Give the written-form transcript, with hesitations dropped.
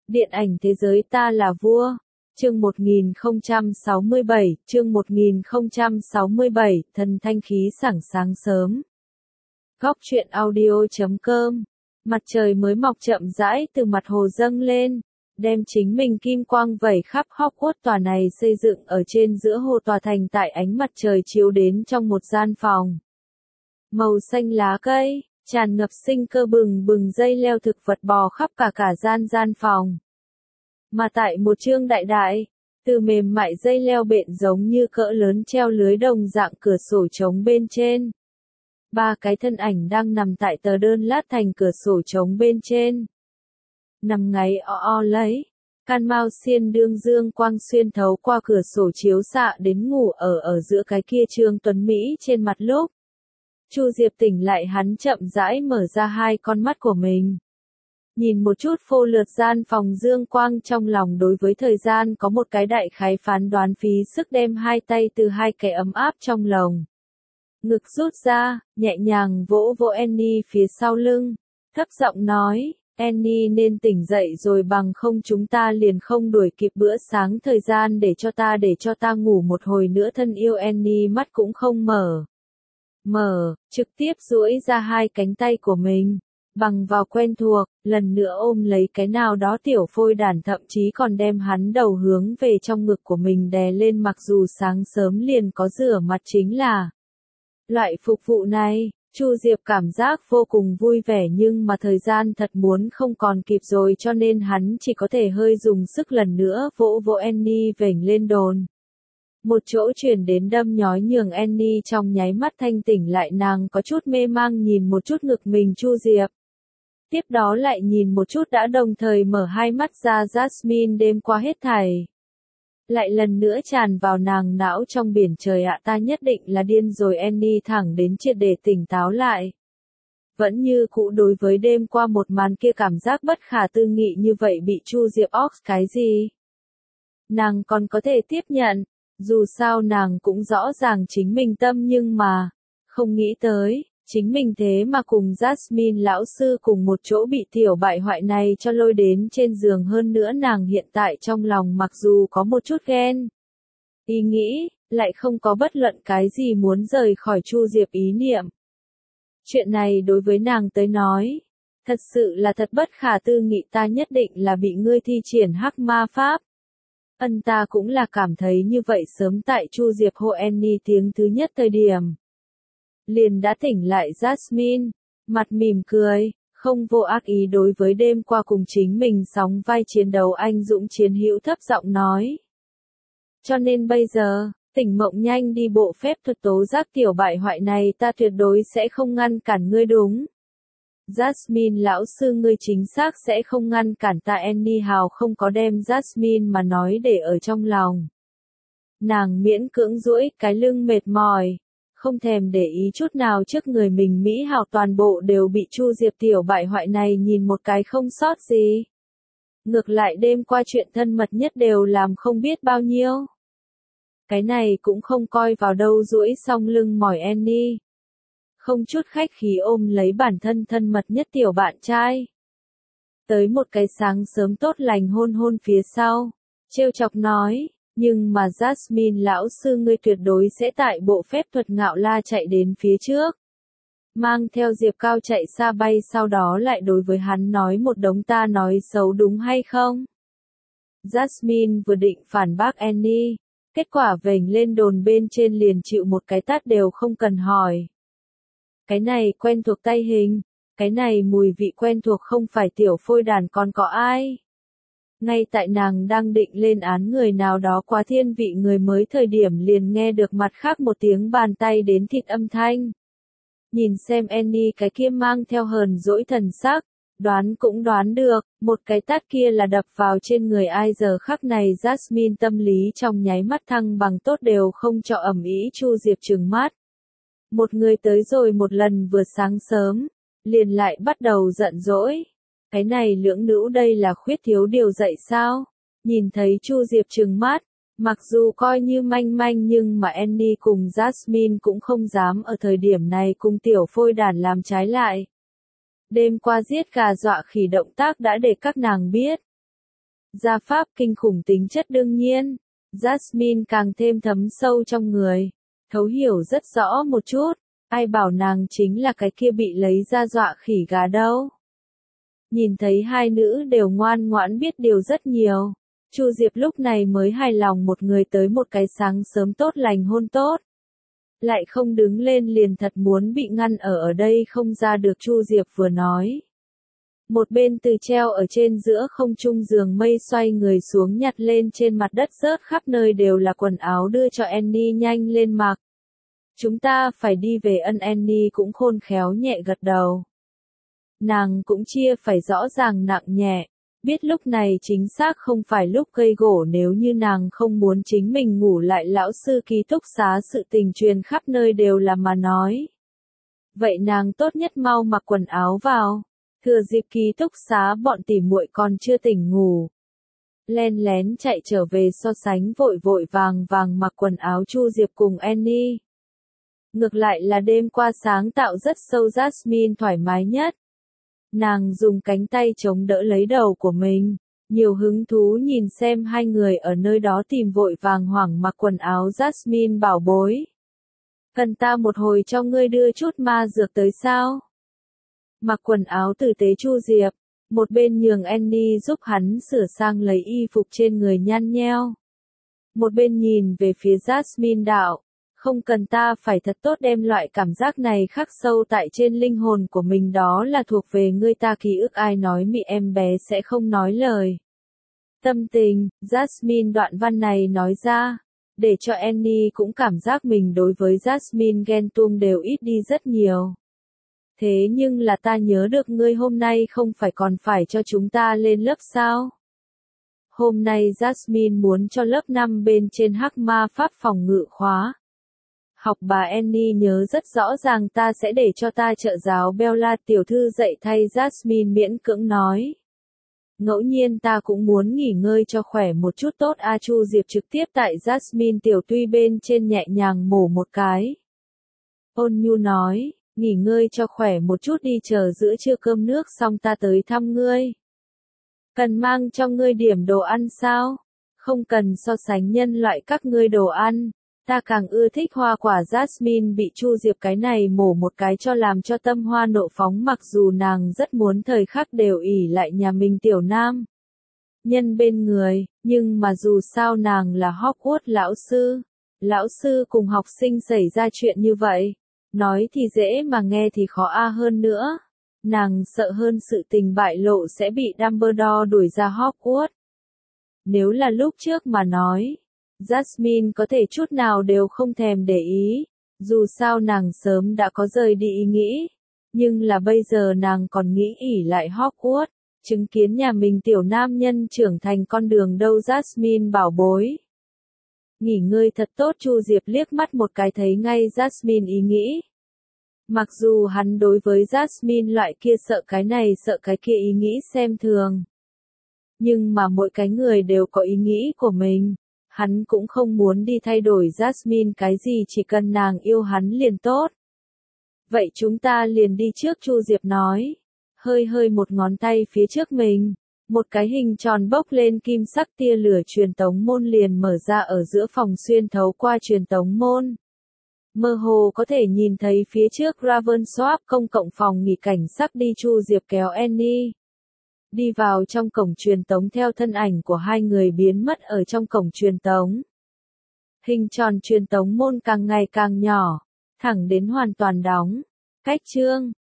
Điện ảnh thế giới ta là vua. Chương 1067, thần thanh khí sảng sáng sớm. Góc truyện audio.com. Mặt trời mới mọc chậm rãi từ mặt hồ dâng lên, đem chính mình kim quang vẩy khắp Hogwarts. Tòa này xây dựng ở trên giữa hồ tòa thành tại ánh mặt trời chiếu đến trong một gian phòng. Màu xanh lá cây, tràn ngập sinh cơ bừng bừng, dây leo thực vật bò khắp cả gian phòng. Mà tại một chương đại, từ mềm mại dây leo bện giống như cỡ lớn treo lưới đồng dạng cửa sổ trống bên trên. Ba cái thân ảnh đang nằm tại tờ đơn lát thành cửa sổ trống bên trên. Nằm ngáy o lấy, can mao xiên đương dương quang xuyên thấu qua cửa sổ chiếu xạ đến ngủ ở giữa cái kia Trương Tuấn Mỹ trên mặt lúc. Chu Diệp tỉnh lại, hắn chậm rãi mở ra hai con mắt của mình. Nhìn một chút phô lượt gian phòng dương quang, trong lòng đối với thời gian có một cái đại khái phán đoán, phí sức đem hai tay từ hai cái ấm áp trong lồng ngực rút ra, nhẹ nhàng vỗ Annie phía sau lưng, thấp giọng nói, Annie nên tỉnh dậy rồi, bằng không chúng ta liền không đuổi kịp bữa sáng. Thời gian để cho ta ngủ một hồi nữa. Thân yêu Annie mắt cũng không mở, trực tiếp duỗi ra hai cánh tay của mình, bằng vào quen thuộc, lần nữa ôm lấy cái nào đó tiểu phôi đản, thậm chí còn đem hắn đầu hướng về trong ngực của mình đè lên. Mặc dù sáng sớm liền có rửa mặt, chính là loại phục vụ này, Chu Diệp cảm giác vô cùng vui vẻ, nhưng mà thời gian thật muốn không còn kịp rồi, cho nên hắn chỉ có thể hơi dùng sức lần nữa vỗ Annie vểnh lên đồn. Một chỗ truyền đến đâm nhói nhường Annie trong nháy mắt thanh tỉnh lại, nàng có chút mê mang nhìn một chút ngực mình Chu Diệp. Tiếp đó lại nhìn một chút đã đồng thời mở hai mắt ra Jasmine. Đêm qua hết thảy lại lần nữa tràn vào nàng não trong biển trời ạ, ta nhất định là điên rồi. Annie thẳng đến triệt để tỉnh táo lại. Vẫn như cũ đối với đêm qua một màn kia cảm giác bất khả tư nghị như vậy, bị Chu Diệp ox cái gì nàng còn có thể tiếp nhận, dù sao nàng cũng rõ ràng chính mình tâm, nhưng mà không nghĩ tới chính mình thế mà cùng Jasmine lão sư cùng một chỗ bị tiểu bại hoại này cho lôi đến trên giường. Hơn nữa nàng hiện tại trong lòng mặc dù có một chút ghen ý nghĩ, lại không có bất luận cái gì muốn rời khỏi Chu Diệp ý niệm. Chuyện này đối với nàng tới nói, thật sự là thật bất khả tư nghị. Ta nhất định là bị ngươi thi triển hắc ma pháp. Ta cũng là cảm thấy như vậy. Sớm tại Chu Diệp hô Annie tiếng thứ nhất thời điểm, liền đã tỉnh lại Jasmine, mặt mỉm cười, không vô ác ý đối với đêm qua cùng chính mình sóng vai chiến đấu anh dũng chiến hữu, thấp giọng nói. Cho nên bây giờ, tỉnh mộng nhanh đi, bộ phép thuật tố giác tiểu bại hoại này ta tuyệt đối sẽ không ngăn cản ngươi, đúng. Jasmine lão sư, ngươi chính xác sẽ không ngăn cản ta. Annie hào không có đem Jasmine mà nói để ở trong lòng. Nàng miễn cưỡng duỗi cái lưng mệt mỏi, không thèm để ý chút nào trước người mình mỹ hào toàn bộ đều bị Chu Diệp tiểu bại hoại này nhìn một cái không sót gì. Ngược lại đêm qua chuyện thân mật nhất đều làm không biết bao nhiêu. Cái này cũng không coi vào đâu. Duỗi xong lưng mỏi Annie, không chút khách khí ôm lấy bản thân thân mật nhất tiểu bạn trai. Tới một cái sáng sớm tốt lành hôn phía sau, trêu chọc nói, nhưng mà Jasmine lão sư, ngươi tuyệt đối sẽ tại bộ phép thuật ngạo la chạy đến phía trước, mang theo Diệp Cao chạy xa bay, sau đó lại đối với hắn nói một đống ta nói xấu, đúng hay không? Jasmine vừa định phản bác Annie, kết quả vểnh lên đồn bên trên liền chịu một cái tát đều không cần hỏi. Cái này quen thuộc tay hình, cái này mùi vị quen thuộc, không phải tiểu phôi đàn còn có ai. Ngay tại nàng đang định lên án người nào đó quá thiên vị người mới thời điểm, liền nghe được mặt khác một tiếng bàn tay đến thịt âm thanh. Nhìn xem Annie cái kia mang theo hờn dỗi thần sắc, đoán cũng đoán được, một cái tát kia là đập vào trên người ai. Giờ khắc này Jasmine tâm lý trong nháy mắt thăng bằng tốt, đều không cho ầm ĩ. Chu Diệp trừng mắt. Một người tới rồi một lần vừa sáng sớm, liền lại bắt đầu giận dỗi. Cái này lưỡng nữ đây là khuyết thiếu điều dạy sao? Nhìn thấy Chu Diệp trừng mắt, mặc dù coi như manh manh, nhưng mà Annie cùng Jasmine cũng không dám ở thời điểm này cùng tiểu phôi đản làm trái lại. Đêm qua giết gà dọa khỉ động tác đã để các nàng biết. Gia pháp kinh khủng tính chất đương nhiên. Jasmine càng thêm thấm sâu trong người. Thấu hiểu rất rõ một chút. Ai bảo nàng chính là cái kia bị lấy ra dọa khỉ gà đâu. Nhìn thấy hai nữ đều ngoan ngoãn biết điều rất nhiều. Chu Diệp lúc này mới hài lòng một người tới một cái sáng sớm tốt lành hôn tốt. Lại không đứng lên liền thật muốn bị ngăn ở đây không ra được, Chu Diệp vừa nói. Một bên từ treo ở trên giữa không trung giường mây xoay người xuống nhặt lên trên mặt đất rớt khắp nơi đều là quần áo đưa cho Annie nhanh lên mặc. Chúng ta phải đi về. Annie cũng khôn khéo nhẹ gật đầu. Nàng cũng chia phải rõ ràng nặng nhẹ. Biết lúc này chính xác không phải lúc gây gổ, nếu như nàng không muốn chính mình ngủ lại lão sư ký túc xá sự tình truyền khắp nơi đều là mà nói. Vậy nàng tốt nhất mau mặc quần áo vào. Thừa dịp ký túc xá bọn tỉ muội còn chưa tỉnh ngủ. Len lén chạy trở về so sánh vội vội vàng vàng mặc quần áo Chu Diệp cùng Annie. Ngược lại là đêm qua sáng tạo rất sâu Jasmine thoải mái nhất. Nàng dùng cánh tay chống đỡ lấy đầu của mình, nhiều hứng thú nhìn xem hai người ở nơi đó tìm vội vàng hoảng mặc quần áo. Jasmine bảo bối. Cần ta một hồi cho ngươi đưa chút ma dược tới sao? Mặc quần áo tử tế Chu Diệp, một bên nhường Annie giúp hắn sửa sang lấy y phục trên người nhăn nheo. Một bên nhìn về phía Jasmine đạo, không cần, ta phải thật tốt đem loại cảm giác này khắc sâu tại trên linh hồn của mình, đó là thuộc về ngươi ta ký ức. Ai nói mị em bé sẽ không nói lời. Tâm tình, Jasmine đoạn văn này nói ra, để cho Annie cũng cảm giác mình đối với Jasmine ghen tuông đều ít đi rất nhiều. Thế nhưng là ta nhớ được ngươi hôm nay không phải còn phải cho chúng ta lên lớp sao? Hôm nay Jasmine muốn cho lớp 5 bên trên hắc ma pháp phòng ngự khóa. Học bà Annie nhớ rất rõ ràng, ta sẽ để cho ta trợ giáo Bella tiểu thư dạy thay. Jasmine miễn cưỡng nói. Ngẫu nhiên ta cũng muốn nghỉ ngơi cho khỏe một chút tốt. Chu Diệp trực tiếp tại Jasmine tiểu tuy bên trên nhẹ nhàng mổ một cái. Ôn nhu nói, nghỉ ngơi cho khỏe một chút đi, chờ giữa trưa cơm nước xong ta tới thăm ngươi. Cần mang cho ngươi điểm đồ ăn sao? Không cần, so sánh nhân loại các ngươi đồ ăn. Ta càng ưa thích hoa quả. Jasmine bị Chu Diệp cái này mổ một cái cho làm cho tâm hoa nộ phóng, mặc dù nàng rất muốn thời khắc đều ỷ lại nhà mình tiểu nam nhân bên người, nhưng mà dù sao nàng là Hogwarts lão sư. Lão sư cùng học sinh xảy ra chuyện như vậy. Nói thì dễ mà nghe thì khó hơn nữa. Nàng sợ hơn sự tình bại lộ sẽ bị Dumbledore đuổi ra Hogwarts. Nếu là lúc trước mà nói, Jasmine có thể chút nào đều không thèm để ý, dù sao nàng sớm đã có rời đi ý nghĩ, nhưng là bây giờ nàng còn nghĩ ỷ lại Hogwarts, chứng kiến nhà mình tiểu nam nhân trưởng thành con đường đâu. Jasmine bảo bối. Nghỉ ngơi thật tốt. Chu Diệp liếc mắt một cái thấy ngay Jasmine ý nghĩ. Mặc dù hắn đối với Jasmine loại kia sợ cái này sợ cái kia ý nghĩ xem thường, nhưng mà mỗi cái người đều có ý nghĩ của mình. Hắn cũng không muốn đi thay đổi Jasmine cái gì, chỉ cần nàng yêu hắn liền tốt. Vậy chúng ta liền đi trước, Chu Diệp nói. Hơi một ngón tay phía trước mình. Một cái hình tròn bốc lên kim sắc tia lửa truyền tống môn liền mở ra ở giữa phòng, xuyên thấu qua truyền tống môn. Mơ hồ có thể nhìn thấy phía trước Ravensworth công cộng phòng nghỉ cảnh sắc đi. Chu Diệp kéo Annie đi vào trong cổng truyền tống, theo thân ảnh của hai người biến mất ở trong cổng truyền tống. Hình tròn truyền tống môn càng ngày càng nhỏ, thẳng đến hoàn toàn đóng. Cách chương